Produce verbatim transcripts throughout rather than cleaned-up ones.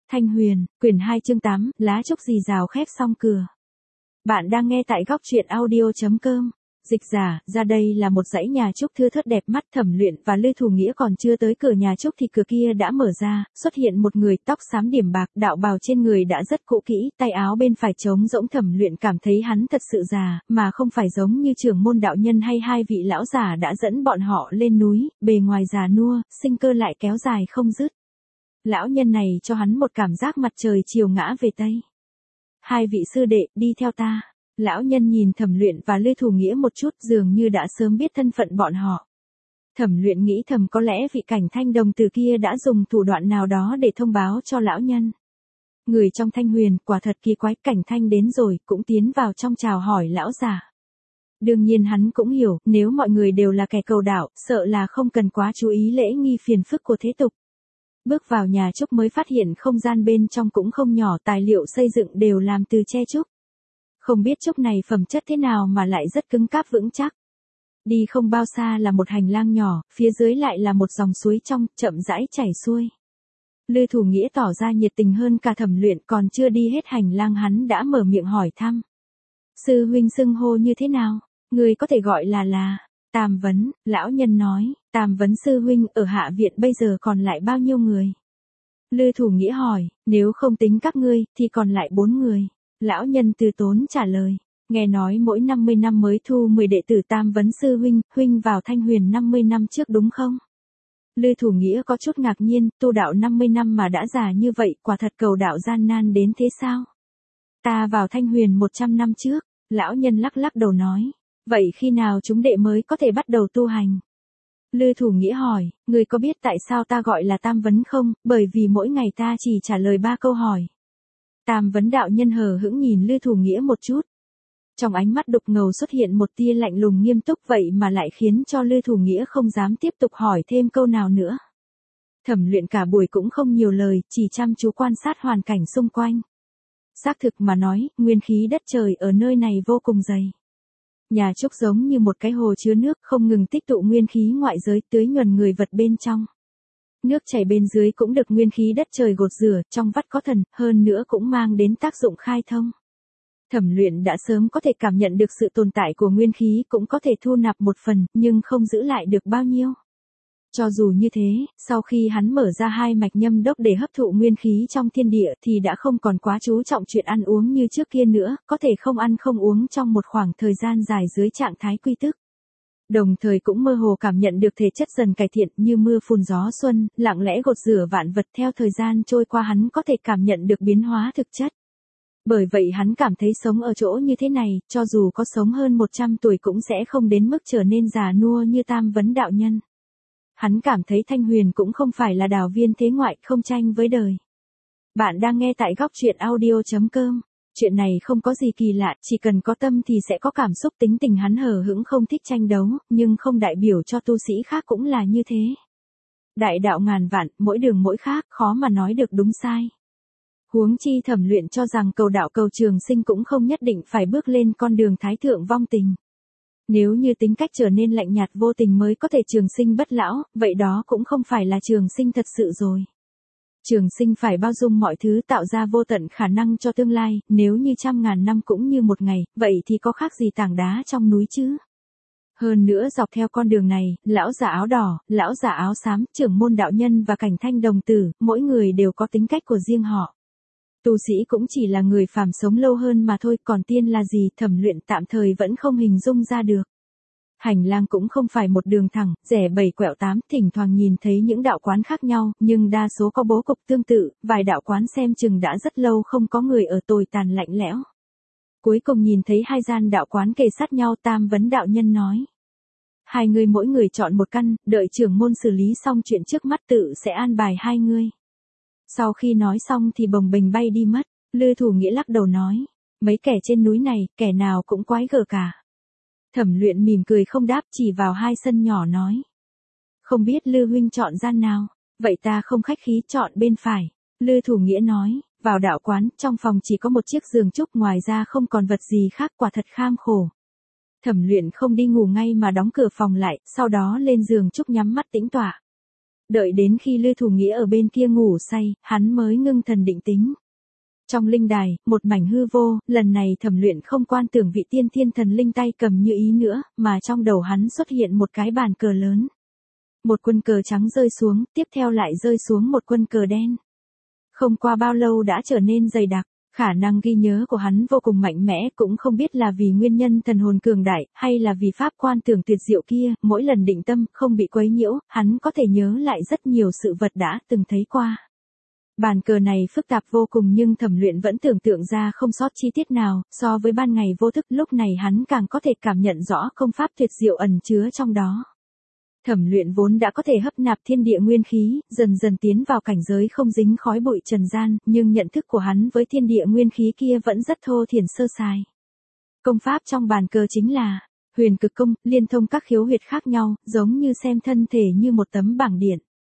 Thanh Huyền, quyển hai chương tám, lá trúc rì rào khép xong cửa. Bạn đang nghe tại góc truyện audio.com. Dịch giả, ra đây là một dãy nhà trúc thưa thớt đẹp mắt. Thẩm Luyện và Lư Thủ Nghĩa còn chưa tới cửa nhà trúc thì cửa kia đã mở ra, xuất hiện một người tóc xám điểm bạc, đạo bào trên người đã rất cũ kỹ, tay áo bên phải trống rỗng. Thẩm Luyện cảm thấy hắn thật sự già, mà không phải giống như trưởng môn đạo nhân hay hai vị lão giả đã dẫn bọn họ lên núi, bề ngoài già nua, sinh cơ lại kéo dài không dứt. Lão nhân này cho hắn một cảm giác mặt trời chiều ngã về Tây. Hai vị sư đệ, đi theo ta. Lão nhân nhìn Thẩm Luyện và Lư Thủ Nghĩa một chút, dường như đã sớm biết thân phận bọn họ. Thẩm Luyện nghĩ thầm có lẽ vị Cảnh Thanh đồng tử kia đã dùng thủ đoạn nào đó để thông báo cho lão nhân. Người trong Thanh Huyền, quả thật kỳ quái, Cảnh Thanh đến rồi, cũng tiến vào trong chào hỏi lão già. Đương nhiên hắn cũng hiểu, nếu mọi người đều là kẻ cầu đạo, sợ là không cần quá chú ý lễ nghi phiền phức của thế tục. Bước vào nhà trúc mới phát hiện không gian bên trong cũng không nhỏ, tài liệu xây dựng đều làm từ tre trúc. Không biết trúc này phẩm chất thế nào mà lại rất cứng cáp vững chắc. Đi không bao xa là một hành lang nhỏ, phía dưới lại là một dòng suối trong, chậm rãi chảy xuôi. Lư Thủ Nghĩa tỏ ra nhiệt tình hơn cả Thẩm Luyện, còn chưa đi hết hành lang hắn đã mở miệng hỏi thăm. Sư huynh xưng hô như thế nào? Người có thể gọi là là... Tam Vấn, lão nhân nói, Tam Vấn sư huynh, ở hạ viện bây giờ còn lại bao nhiêu người? Lư Thủ Nghĩa hỏi, nếu không tính các ngươi, thì còn lại bốn người. Lão nhân từ tốn trả lời, nghe nói mỗi năm mươi năm mới thu mười đệ tử. Tam Vấn sư huynh, huynh vào Thanh Huyền năm mươi năm trước đúng không? Lư Thủ Nghĩa có chút ngạc nhiên, tu đạo năm mươi năm mà đã già như vậy, quả thật cầu đạo gian nan đến thế sao? Ta vào Thanh Huyền một trăm năm trước, lão nhân lắc lắc đầu nói. Vậy khi nào chúng đệ mới có thể bắt đầu tu hành? Lư Thủ Nghĩa hỏi, người có biết tại sao ta gọi là Tam Vấn không? Bởi vì mỗi ngày ta chỉ trả lời ba câu hỏi. Tam Vấn đạo nhân hờ hững nhìn Lư Thủ Nghĩa một chút. Trong ánh mắt đục ngầu xuất hiện một tia lạnh lùng nghiêm túc, vậy mà lại khiến cho Lư Thủ Nghĩa không dám tiếp tục hỏi thêm câu nào nữa. Thẩm Luyện cả buổi cũng không nhiều lời, chỉ chăm chú quan sát hoàn cảnh xung quanh. Xác thực mà nói, nguyên khí đất trời ở nơi này vô cùng dày. Nhà trúc giống như một cái hồ chứa nước, không ngừng tích tụ nguyên khí ngoại giới, tưới nhuần người vật bên trong. Nước chảy bên dưới cũng được nguyên khí đất trời gột rửa, trong vắt có thần, hơn nữa cũng mang đến tác dụng khai thông. Thẩm Luyện đã sớm có thể cảm nhận được sự tồn tại của nguyên khí, cũng có thể thu nạp một phần, nhưng không giữ lại được bao nhiêu. Cho dù như thế, sau khi hắn mở ra hai mạch nhâm đốc để hấp thụ nguyên khí trong thiên địa thì đã không còn quá chú trọng chuyện ăn uống như trước kia nữa, có thể không ăn không uống trong một khoảng thời gian dài dưới trạng thái quy tức. Đồng thời cũng mơ hồ cảm nhận được thể chất dần cải thiện, như mưa phùn gió xuân, lặng lẽ gột rửa vạn vật. Theo thời gian trôi qua hắn có thể cảm nhận được biến hóa thực chất. Bởi vậy hắn cảm thấy sống ở chỗ như thế này, cho dù có sống hơn một trăm tuổi cũng sẽ không đến mức trở nên già nua như Tam Vấn đạo nhân. Hắn cảm thấy Thanh Huyền cũng không phải là đảo viên thế ngoại, không tranh với đời. Bạn đang nghe tại góc truyện audio.com. Chuyện này không có gì kỳ lạ, chỉ cần có tâm thì sẽ có cảm xúc. Tính tình hắn hờ hững không thích tranh đấu, nhưng không đại biểu cho tu sĩ khác cũng là như thế. Đại đạo ngàn vạn, mỗi đường mỗi khác, khó mà nói được đúng sai. Huống chi Thẩm Luyện cho rằng cầu đạo cầu trường sinh cũng không nhất định phải bước lên con đường thái thượng vong tình. Nếu như tính cách trở nên lạnh nhạt vô tình mới có thể trường sinh bất lão, vậy đó cũng không phải là trường sinh thật sự rồi. Trường sinh phải bao dung mọi thứ, tạo ra vô tận khả năng cho tương lai, nếu như trăm ngàn năm cũng như một ngày, vậy thì có khác gì tảng đá trong núi chứ? Hơn nữa dọc theo con đường này, lão giả áo đỏ, lão giả áo xám, trưởng môn đạo nhân và Cảnh Thanh đồng tử, mỗi người đều có tính cách của riêng họ. Tu sĩ cũng chỉ là người phàm sống lâu hơn mà thôi, còn tiên là gì, Thẩm Luyện tạm thời vẫn không hình dung ra được. Hành lang cũng không phải một đường thẳng, rẽ bảy quẹo tám, thỉnh thoảng nhìn thấy những đạo quán khác nhau, nhưng đa số có bố cục tương tự, vài đạo quán xem chừng đã rất lâu không có người ở, tồi tàn lạnh lẽo. Cuối cùng nhìn thấy hai gian đạo quán kề sát nhau. Tam Vấn đạo nhân nói. Hai người mỗi người chọn một căn, đợi trưởng môn xử lý xong chuyện trước mắt tự sẽ an bài hai người. Sau khi nói xong thì bồng bềnh bay đi mất. Lư Thủ Nghĩa lắc đầu nói, mấy kẻ trên núi này, kẻ nào cũng quái gở cả. Thẩm Luyện mỉm cười không đáp, chỉ vào hai sân nhỏ nói. Không biết Lư huynh chọn gian nào, vậy ta không khách khí chọn bên phải. Lư Thủ Nghĩa nói, vào đạo quán, trong phòng chỉ có một chiếc giường trúc, ngoài ra không còn vật gì khác, quả thật kham khổ. Thẩm Luyện không đi ngủ ngay mà đóng cửa phòng lại, sau đó lên giường trúc nhắm mắt tĩnh tọa. Đợi đến khi Lư Thủ Nghĩa ở bên kia ngủ say, hắn mới ngưng thần định tính. Trong linh đài, một mảnh hư vô, lần này Thẩm Luyện không quan tưởng vị tiên thiên thần linh tay cầm như ý nữa, mà trong đầu hắn xuất hiện một cái bàn cờ lớn. Một quân cờ trắng rơi xuống, tiếp theo lại rơi xuống một quân cờ đen. Không qua bao lâu đã trở nên dày đặc, khả năng ghi nhớ của hắn vô cùng mạnh mẽ, cũng không biết là vì nguyên nhân thần hồn cường đại, hay là vì pháp quan tưởng tuyệt diệu kia, mỗi lần định tâm, không bị quấy nhiễu, hắn có thể nhớ lại rất nhiều sự vật đã từng thấy qua. Bàn cờ này phức tạp vô cùng nhưng Thẩm Luyện vẫn tưởng tượng ra không sót chi tiết nào, so với ban ngày vô thức lúc này hắn càng có thể cảm nhận rõ công pháp tuyệt diệu ẩn chứa trong đó. Thẩm Luyện vốn đã có thể hấp nạp thiên địa nguyên khí, dần dần tiến vào cảnh giới không dính khói bụi trần gian, nhưng nhận thức của hắn với thiên địa nguyên khí kia vẫn rất thô thiển sơ sài. Công pháp trong bàn cờ chính là Huyền Cực Công, liên thông các khiếu huyệt khác nhau, giống như xem thân thể như một tấm bảng điện.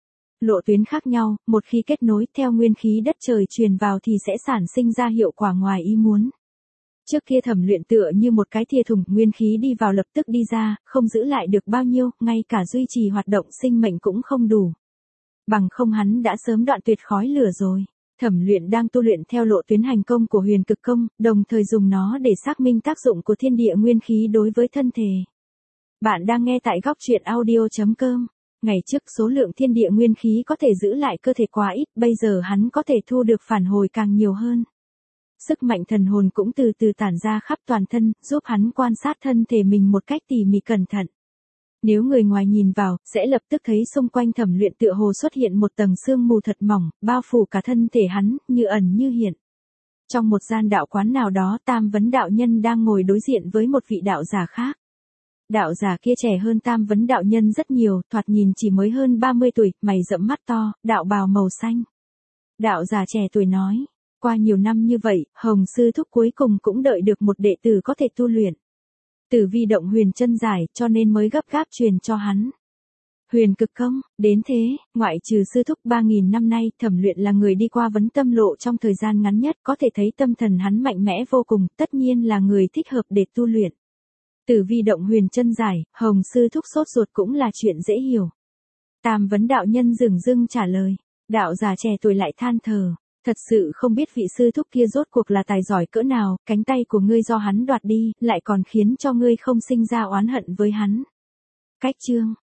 Lộ tuyến khác nhau, một khi kết nối theo nguyên khí đất trời truyền vào thì sẽ sản sinh ra hiệu quả ngoài ý muốn. Trước kia Thẩm Luyện tựa như một cái thìa thùng, nguyên khí đi vào lập tức đi ra, không giữ lại được bao nhiêu, ngay cả duy trì hoạt động sinh mệnh cũng không đủ. Bằng không hắn đã sớm đoạn tuyệt khói lửa rồi. Thẩm Luyện đang tu luyện theo lộ tuyến hành công của Huyền Cực Công, đồng thời dùng nó để xác minh tác dụng của thiên địa nguyên khí đối với thân thể. Bạn đang nghe tại góc truyện audio chấm com. Ngày trước số lượng thiên địa nguyên khí có thể giữ lại cơ thể quá ít, bây giờ hắn có thể thu được phản hồi càng nhiều hơn. Sức mạnh thần hồn cũng từ từ tản ra khắp toàn thân, giúp hắn quan sát thân thể mình một cách tỉ mỉ cẩn thận. Nếu người ngoài nhìn vào, sẽ lập tức thấy xung quanh Thẩm Luyện tựa hồ xuất hiện một tầng sương mù thật mỏng, bao phủ cả thân thể hắn, như ẩn như hiện. Trong một gian đạo quán nào đó, Tam Vấn đạo nhân đang ngồi đối diện với một vị đạo giả khác. Đạo giả kia trẻ hơn Tam Vấn đạo nhân rất nhiều, thoạt nhìn chỉ mới hơn ba mươi tuổi, mày rậm mắt to, đạo bào màu xanh. Đạo giả trẻ tuổi nói, qua nhiều năm như vậy, Hồng sư thúc cuối cùng cũng đợi được một đệ tử có thể tu luyện. Tử vi động huyền chân giải, cho nên mới gấp gáp truyền cho hắn. Huyền Cực Công, đến thế, ngoại trừ sư thúc ba nghìn năm nay, Thẩm Luyện là người đi qua vấn tâm lộ trong thời gian ngắn nhất, có thể thấy tâm thần hắn mạnh mẽ vô cùng, tất nhiên là người thích hợp để tu luyện. Tử vi động huyền chân giải, Hồng sư thúc sốt ruột cũng là chuyện dễ hiểu. Tam Vấn đạo nhân dửng dưng trả lời, đạo già trẻ tuổi lại than thở, thật sự không biết vị sư thúc kia rốt cuộc là tài giỏi cỡ nào, cánh tay của ngươi do hắn đoạt đi, lại còn khiến cho ngươi không sinh ra oán hận với hắn. Cách chương,